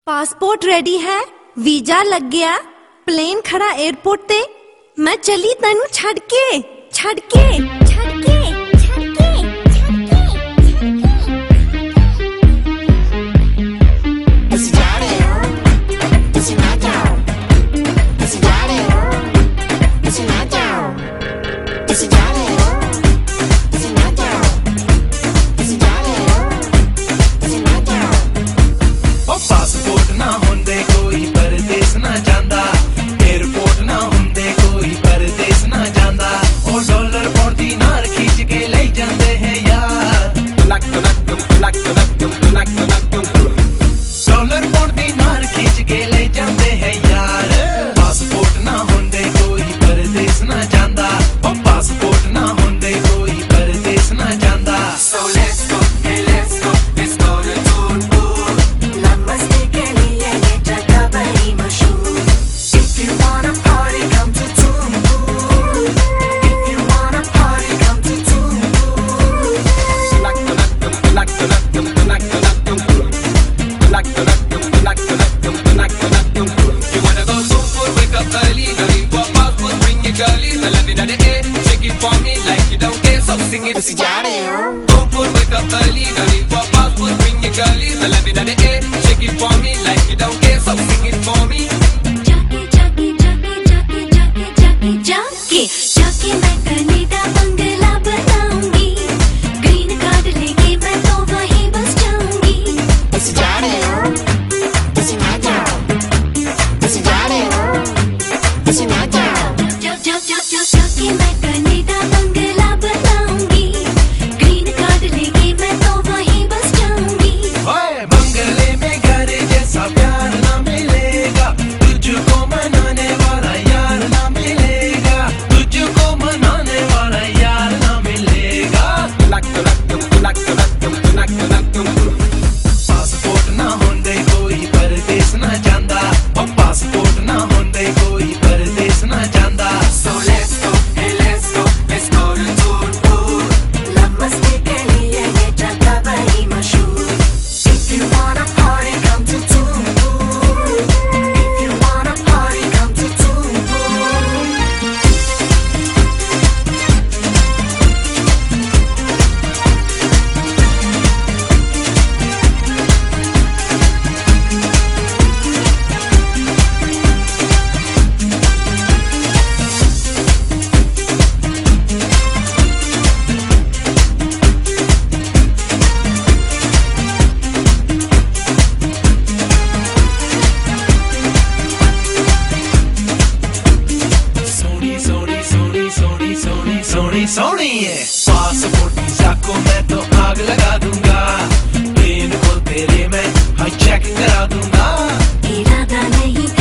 Passport ready है, visa लग गया, प्लेन खड़ा एयरपोर्ट ते, मैं चली तैनू छड़ के छड़ के छड़ के छड़ के छड़ के। पासपोर्ट ना होंदे कोई परदेस ना जांदा, एयरपोर्ट ना होंदे कोई परदेस ना जांदा। ओ डॉलर पौंड दीनार खींच के ले जांदे हैं यार, डॉलर पौंड दीनार खींच के ले जांदे हैं यार। पासपोर्ट ना होंदे कोई परदेस ना जांदा, ओ पासपोर्ट ना होंदे कोई परदेस ना जांदा। So let's go, hey let's go, let's go to Tunbur। नमस्ते के लिए ये जगह बड़ी मशहूर। If you wanna party, come to Tunbur। If you wanna party, come to Tunbur। You wanna go Tunbur, wake up early, early walk passport, bring your girlies, I love it at the air, shake it for me like you don't care, so sing it. Tunbur, wake up early, early walk passport, bring your girlies, I love it at the air, shake it for me like you don't care, so sing it for me. जाके जाके जाके जाके जाके जाके जाके जाके मैं Canada बंगला बनाऊंगी, ग्रीन कार्ड लेके मैं तो वहीं बस जाऊंगी। जाके मैं कनाडा बंगला बनाऊंगी, ग्रीन कार्ड लेके मैं तो वहीं बस जाऊंगी। ओए बंगले में घर जैसा प्यार ना मिलेगा, तुझको मनाने वाला यार ना मिलेगा, तुझको मनाने वाला यार ना मिलेगा। पासपोर्ट ना होंदे कोई परदेस ना जांदा, ओ पासपोर्ट ना होंदे कोई परदेस ना जांदा। So let's go, hey let's go, let's go to Tunbur। नमस्ते के लिए ये जगह बड़ी मशहूर। If you wanna party, come to Tunbur। If you wanna party, come to Tunbur। Soni Soni Soni Soni Soni Soni Soni है। पासपोर्ट वीजा को मैं तो आग लगा दूंगा, प्लेन को तेरे मैं हाईजैकिंग करा दूंगा। इरादा नहीं